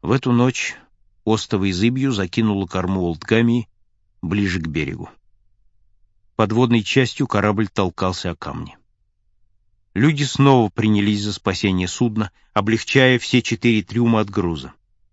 В эту ночь остовой зыбью закинула корму Олдгамии ближе к берегу. Подводной частью корабль толкался о камни. Люди снова принялись за спасение судна, облегчая все 4 трюма от груза.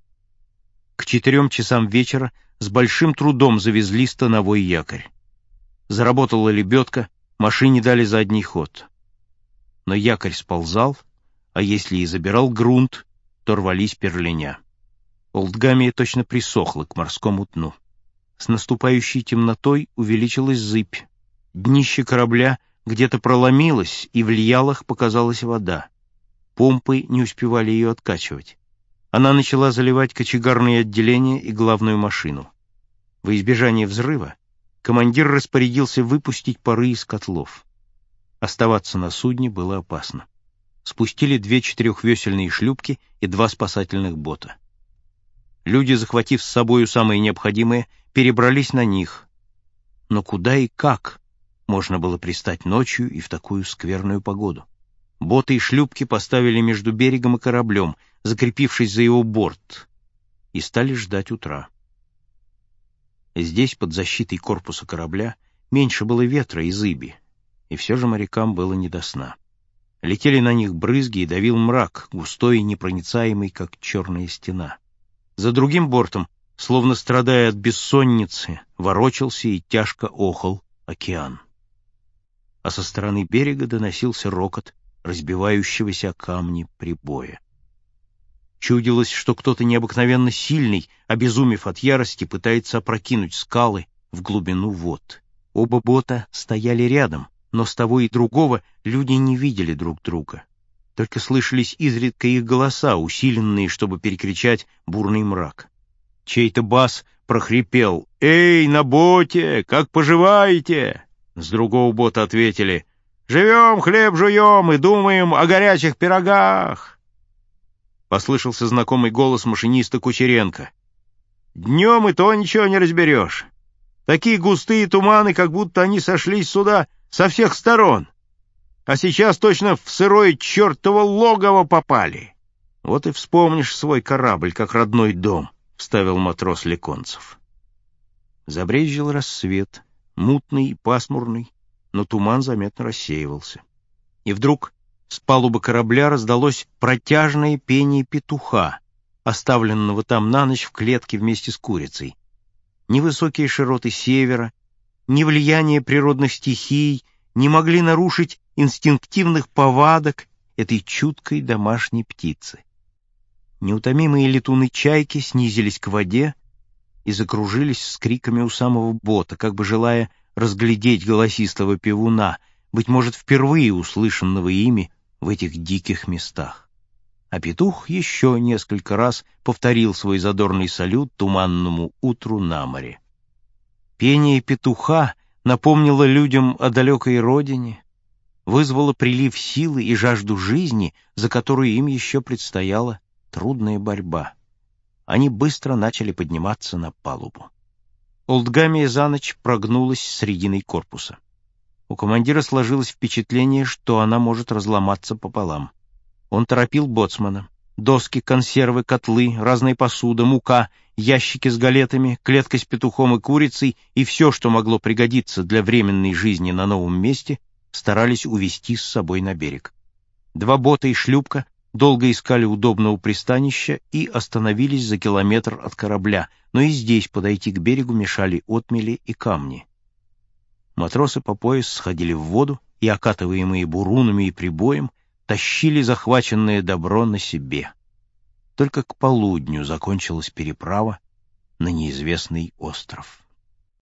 К 4 часам вечера с большим трудом завезли становой якорь. Заработала лебедка, машине дали задний ход. Но якорь сползал, а если и забирал грунт, то рвались перлиня. Олдгамия точно присохла к морскому дну. С наступающей темнотой увеличилась зыбь. Днище корабля где-то проломилось, и в льялах показалась вода. Помпы не успевали ее откачивать. Она начала заливать кочегарные отделения и главную машину. Во избежание взрыва командир распорядился выпустить пары из котлов. Оставаться на судне было опасно. Спустили 2 4-весельные шлюпки и 2 спасательных бота. Люди, захватив с собою самое необходимое, перебрались на них. Но куда и как можно было пристать ночью и в такую скверную погоду? Боты и шлюпки поставили между берегом и кораблем, закрепившись за его борт, и стали ждать утра. Здесь, под защитой корпуса корабля, меньше было ветра и зыби, и все же морякам было не до сна. Летели на них брызги и давил мрак, густой и непроницаемый, как черная стена. За другим бортом, словно страдая от бессонницы, ворочался и тяжко охал океан. А со стороны берега доносился рокот разбивающегося о камни прибоя. Чудилось, что кто-то необыкновенно сильный, обезумев от ярости, пытается опрокинуть скалы в глубину вод. Оба бота стояли рядом, но с того и другого люди не видели друг друга. Только слышались изредка их голоса, усиленные, чтобы перекричать бурный мрак. Чей-то бас прохрипел: «Эй, на боте, как поживаете?» С другого бота ответили: «Живем, хлеб жуем и думаем о горячих пирогах». Послышался знакомый голос машиниста Кучеренко: «Днем и то ничего не разберешь. Такие густые туманы, как будто они сошлись сюда со всех сторон. А сейчас точно в сырое чертово логово попали. Вот и вспомнишь свой корабль, как родной дом», — вставил матрос Леконцев. Забрезжил рассвет, мутный и пасмурный, но туман заметно рассеивался. И вдруг с палубы корабля раздалось протяжное пение петуха, оставленного там на ночь в клетке вместе с курицей. Ни высокие широты севера, ни влияние природных стихий не могли нарушить инстинктивных повадок этой чуткой домашней птицы. Неутомимые летуны-чайки снизились к воде и закружились с криками у самого бота, как бы желая разглядеть голосистого певуна, быть может, впервые услышанного ими в этих диких местах. А петух еще несколько раз повторил свой задорный салют туманному утру на море. Пение петуха напомнило людям о далекой родине, вызвало прилив силы и жажду жизни, за которую им еще предстояла трудная борьба. Они быстро начали подниматься на палубу. Олдгамия за ночь прогнулась срединой корпуса. У командира сложилось впечатление, что она может разломаться пополам. Он торопил боцмана. Доски, консервы, котлы, разная посуда, мука, ящики с галетами, клетка с петухом и курицей и все, что могло пригодиться для временной жизни на новом месте, старались увезти с собой на берег. 2 бота и шлюпка долго искали удобного пристанища и остановились за километр от корабля, но и здесь подойти к берегу мешали отмели и камни. Матросы по пояс сходили в воду и, окатываемые бурунами и прибоем, тащили захваченное добро на себе. Только к полудню закончилась переправа на неизвестный остров.